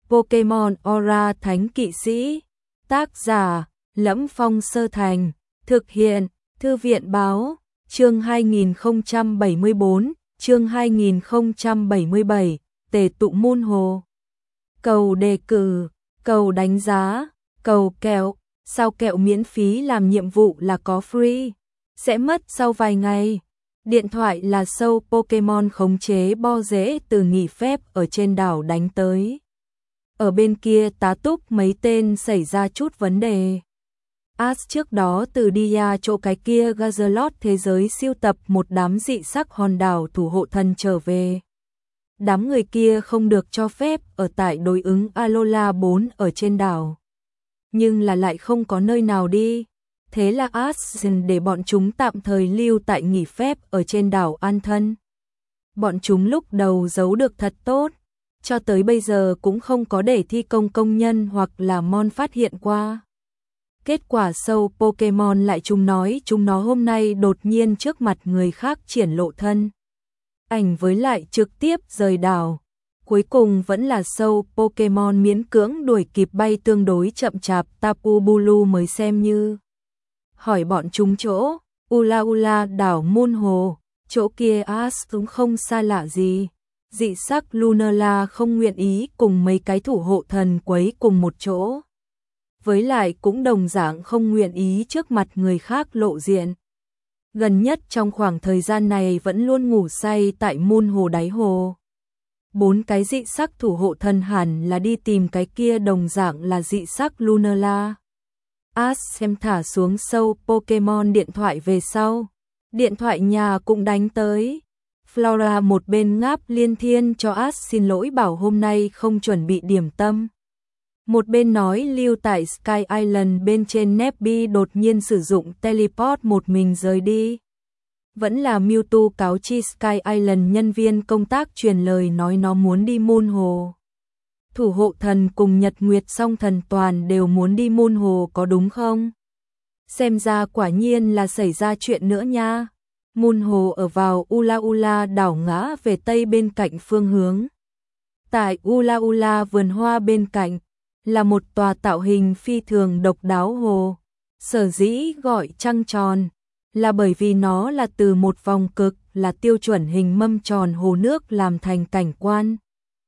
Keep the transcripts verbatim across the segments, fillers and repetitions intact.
Pokemon Aura Thánh Kỵ Sĩ. Tác giả: Lẫm Phong Sơ Thành. Thực hiện: Thư viện báo. Chương hai nghìn không trăm bảy mươi bốn, chương hai nghìn không trăm bảy mươi bảy, tề tụ môn hồ. Cầu đề cử, cầu đánh giá, cầu kẹo, sao kẹo miễn phí làm nhiệm vụ là có free, sẽ mất sau vài ngày. Điện thoại là sâu Pokemon khống chế bo rễ từ nghỉ phép ở trên đảo đánh tới. Ở bên kia tá túc mấy tên xảy ra chút vấn đề. Ash trước đó từ đi ra chỗ cái kia Gazalot thế giới siêu tập một đám dị sắc hòn đảo thủ hộ thần trở về. Đám người kia không được cho phép ở tại đối ứng Alola bốn ở trên đảo. Nhưng là lại không có nơi nào đi. Thế là Ash để bọn chúng tạm thời lưu tại nghỉ phép ở trên đảo an thân. Bọn chúng lúc đầu giấu được thật tốt. Cho tới bây giờ cũng không có để thi công công nhân hoặc là mon phát hiện qua. Kết quả sâu Pokemon lại chúng nói chúng nó hôm nay đột nhiên trước mặt người khác triển lộ thân ảnh với lại trực tiếp rời đảo. Cuối cùng vẫn là sâu Pokemon miễn cưỡng đuổi kịp bay tương đối chậm chạp Tapu Bulu mới xem như. Hỏi bọn chúng chỗ, Ula Ula đảo Môn Hồ, chỗ kia Ash cũng không xa lạ gì. Dị sắc Lunala không nguyện ý cùng mấy cái thủ hộ thần quấy cùng một chỗ. Với lại cũng đồng dạng không nguyện ý trước mặt người khác lộ diện. Gần nhất trong khoảng thời gian này vẫn luôn ngủ say tại môn hồ đáy hồ. Bốn cái dị sắc thủ hộ thần hẳn là đi tìm cái kia đồng dạng là dị sắc Lunala. Ash xem thả xuống sâu Pokemon điện thoại về sau. Điện thoại nhà cũng đánh tới. Flora một bên ngáp liên thiên cho Ash xin lỗi bảo hôm nay không chuẩn bị điểm tâm. Một bên nói lưu tại Sky Island bên trên Nebby đột nhiên sử dụng teleport một mình rời đi. Vẫn là Mewtwo cáo chi Sky Island nhân viên công tác truyền lời nói nó muốn đi môn hồ. Thủ hộ thần cùng Nhật Nguyệt song thần toàn đều muốn đi môn hồ có đúng không? Xem ra quả nhiên là xảy ra chuyện nữa nha. Môn hồ ở vào Ula Ula đảo ngã về tây bên cạnh phương hướng. Tại Ula Ula vườn hoa bên cạnh là một tòa tạo hình phi thường độc đáo hồ. Sở dĩ gọi trăng tròn là bởi vì nó là từ một vòng cực là tiêu chuẩn hình mâm tròn hồ nước làm thành cảnh quan.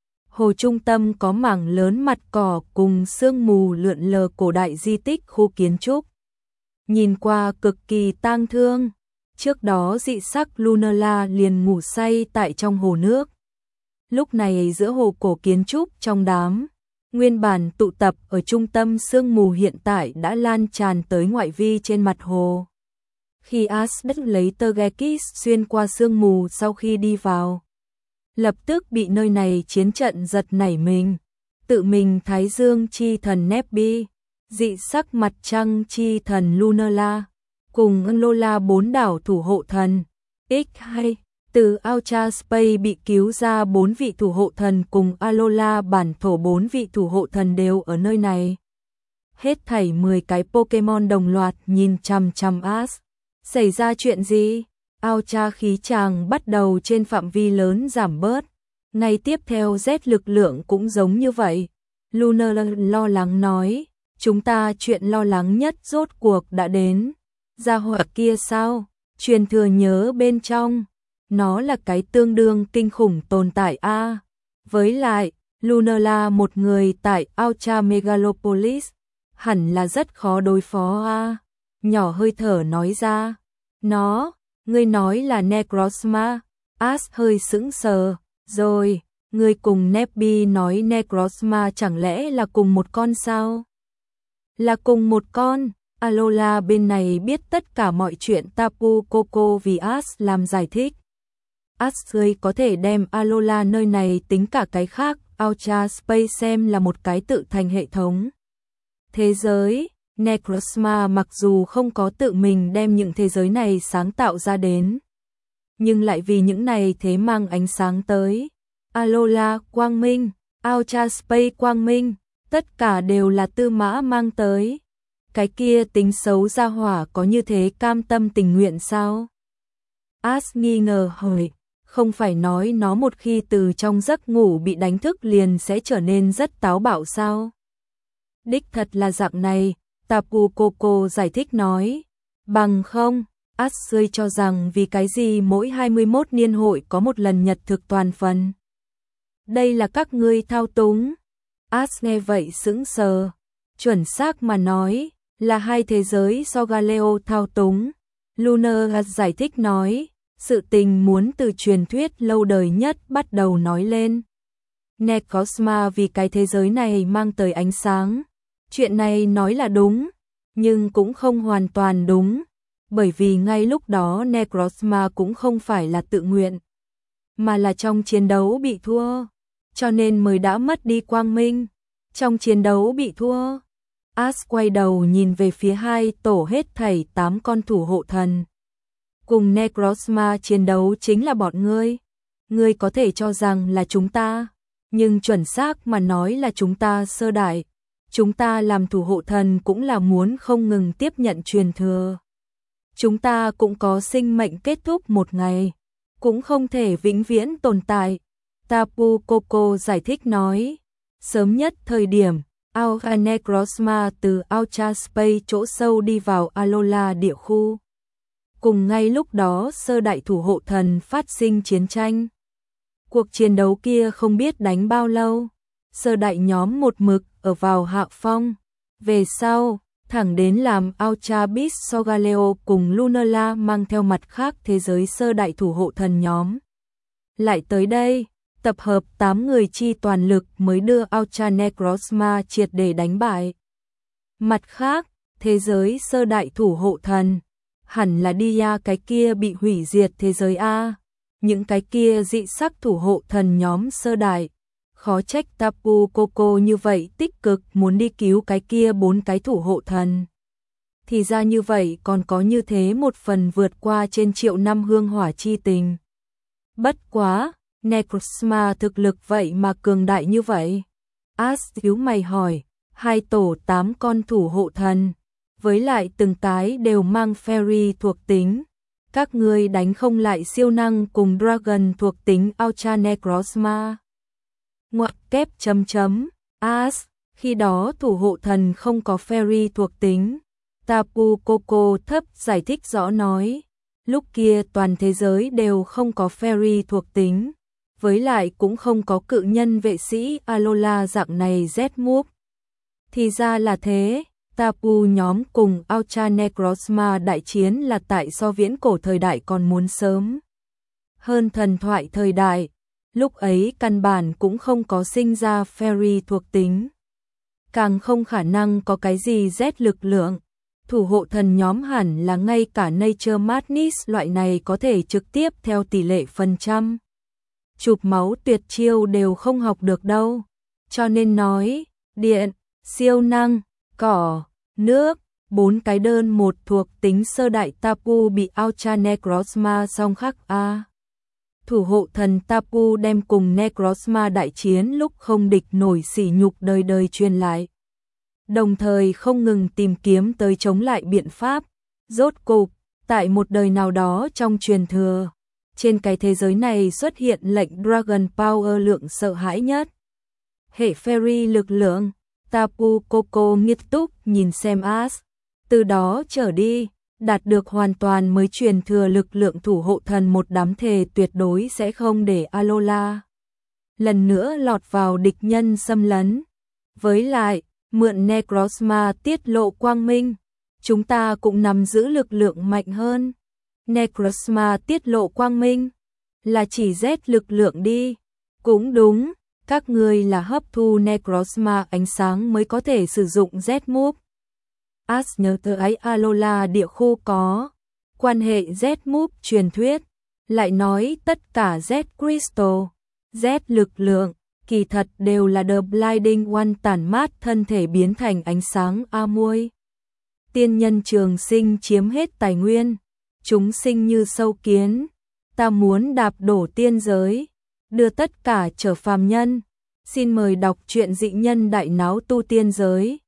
Hồ trung tâm có mảng lớn mặt cỏ cùng sương mù lượn lờ cổ đại di tích khu kiến trúc. Nhìn qua cực kỳ tang thương. Trước đó dị sắc Lunala liền ngủ say tại trong hồ nước. Lúc này giữa hồ cổ kiến trúc trong đám, nguyên bản tụ tập ở trung tâm sương mù hiện tại đã lan tràn tới ngoại vi trên mặt hồ. Khi Ash đất lấy Togekiss xuyên qua sương mù sau khi đi vào, lập tức bị nơi này chiến trận giật nảy mình. Tự mình Thái Dương chi thần Nebby, dị sắc mặt trăng chi thần Lunala, cùng Alola bốn đảo thủ hộ thần. X hai, từ Ultra Space bị cứu ra bốn vị thủ hộ thần cùng Alola bản thổ bốn vị thủ hộ thần đều ở nơi này. Hết thảy mười cái Pokemon đồng loạt nhìn chằm chằm Ash. Xảy ra chuyện gì? Ultra khí tràng bắt đầu trên phạm vi lớn giảm bớt. Ngay tiếp theo Z lực lượng cũng giống như vậy. Luna lo lắng nói, chúng ta chuyện lo lắng nhất rốt cuộc đã đến. Gia hỏa kia sao? Truyền thừa nhớ bên trong. Nó là cái tương đương kinh khủng tồn tại a. À, với lại, Lunala một người tại Ultra Megalopolis, hẳn là rất khó đối phó a. À, nhỏ hơi thở nói ra. Nó, ngươi nói là Necrozma. Ash hơi sững sờ. Rồi, ngươi cùng Nebby nói Necrozma chẳng lẽ là cùng một con sao? Là cùng một con. Alola bên này biết tất cả mọi chuyện Tapu Koko vì Ash làm giải thích. Ash có thể đem Alola nơi này tính cả cái khác, Ultra Space xem là một cái tự thành hệ thống. Thế giới, Necrozma mặc dù không có tự mình đem những thế giới này sáng tạo ra đến, nhưng lại vì những này thế mang ánh sáng tới. Alola quang minh, Ultra Space quang minh, tất cả đều là Tư Mã mang tới. Cái kia tính xấu ra hỏa có như thế cam tâm tình nguyện sao? Ash nghi ngờ hỏi, không phải nói nó một khi từ trong giấc ngủ bị đánh thức liền sẽ trở nên rất táo bạo sao? Đích thật là dạng này, Tapu Koko giải thích nói. Bằng không, Ashley cho rằng vì cái gì mỗi hai mươi mốt niên hội có một lần nhật thực toàn phần. Đây là các ngươi thao túng. Ash nghe vậy sững sờ. Chuẩn xác mà nói, là hai thế giới do Galileo thao túng. Lunar giải thích nói, sự tình muốn từ truyền thuyết lâu đời nhất bắt đầu nói lên. Necrozma vì cái thế giới này mang tới ánh sáng. Chuyện này nói là đúng, nhưng cũng không hoàn toàn đúng, bởi vì ngay lúc đó Necrozma cũng không phải là tự nguyện, mà là trong chiến đấu bị thua, cho nên mới đã mất đi quang minh. Trong chiến đấu bị thua. Ash quay đầu nhìn về phía hai tổ hết thảy tám con thủ hộ thần. Cùng Necrozma chiến đấu chính là bọn ngươi. Ngươi có thể cho rằng là chúng ta, nhưng chuẩn xác mà nói là chúng ta sơ đại. Chúng ta làm thủ hộ thần cũng là muốn không ngừng tiếp nhận truyền thừa. Chúng ta cũng có sinh mệnh kết thúc một ngày, cũng không thể vĩnh viễn tồn tại. Tapu Koko giải thích nói, sớm nhất thời điểm, Aura Necrozma từ Ultra Space chỗ sâu đi vào Alola địa khu. Cùng ngay lúc đó sơ đại thủ hộ thần phát sinh chiến tranh. Cuộc chiến đấu kia không biết đánh bao lâu, sơ đại nhóm một mực ở vào hạ phong. Về sau, thẳng đến làm Ultra Beast Sogaleo cùng Lunala mang theo mặt khác thế giới sơ đại thủ hộ thần nhóm. Lại tới đây, tập hợp tám người chi toàn lực mới đưa Ultra Necrozma triệt để đánh bại. Mặt khác, thế giới sơ đại thủ hộ thần, hẳn là Dia cái kia bị hủy diệt thế giới A. Những cái kia dị sắc thủ hộ thần nhóm sơ đại. Khó trách Tapu Koko như vậy tích cực muốn đi cứu cái kia bốn cái thủ hộ thần. Thì ra như vậy còn có như thế một phần vượt qua trên triệu năm hương hỏa chi tình. Bất quá, Necrozma thực lực vậy mà cường đại như vậy. Ash thiếu mày hỏi, hai tổ tám con thủ hộ thần, với lại từng cái đều mang fairy thuộc tính. Các ngươi đánh không lại siêu năng cùng dragon thuộc tính Ultra Necrozma. Ngoặc kép chấm chấm, Ash, khi đó thủ hộ thần không có fairy thuộc tính. Tapu Koko thấp giải thích rõ nói, lúc kia toàn thế giới đều không có fairy thuộc tính, với lại cũng không có cự nhân vệ sĩ Alola dạng này Z-move. Thì ra là thế, Tapu nhóm cùng Ultra Necrozma đại chiến là tại so viễn cổ thời đại còn muốn sớm hơn thần thoại thời đại. Lúc ấy căn bản cũng không có sinh ra fairy thuộc tính, càng không khả năng có cái gì Z lực lượng. Thủ hộ thần nhóm hẳn là ngay cả Nature Madness loại này có thể trực tiếp theo tỷ lệ phần trăm chụp máu tuyệt chiêu đều không học được đâu. Cho nên nói, điện, siêu năng, cỏ, nước, bốn cái đơn một thuộc tính sơ đại Tapu bị Ultra Necrozma song khắc A. Thủ hộ thần Tapu đem cùng Necrozma đại chiến lúc không địch nổi sỉ nhục đời đời truyền lại. Đồng thời không ngừng tìm kiếm tới chống lại biện pháp. Rốt cục, tại một đời nào đó trong truyền thừa, trên cái thế giới này xuất hiện lệnh Dragon Power lượng sợ hãi nhất. Hệ fairy lực lượng, Tapu Koko nghiêm túc nhìn xem Ash. Từ đó trở đi, đạt được hoàn toàn mới truyền thừa lực lượng thủ hộ thần một đám thề tuyệt đối sẽ không để Alola lần nữa lọt vào địch nhân xâm lấn. Với lại, mượn Necrozma tiết lộ quang minh, chúng ta cũng nắm giữ lực lượng mạnh hơn. Necrozma tiết lộ quang minh, là chỉ Z lực lượng đi. Cũng đúng, các ngươi là hấp thu Necrozma ánh sáng mới có thể sử dụng Z-move. Ash nhớ tới Alola địa khu có quan hệ Z-move truyền thuyết, lại nói tất cả Z Crystal, Z lực lượng, kỳ thật đều là The Blinding One tản mát thân thể biến thành ánh sáng a muôi. Tiên nhân trường sinh chiếm hết tài nguyên, chúng sinh như sâu kiến, ta muốn đạp đổ tiên giới, đưa tất cả trở phàm nhân. Xin mời đọc truyện dị nhân đại náo tu tiên giới.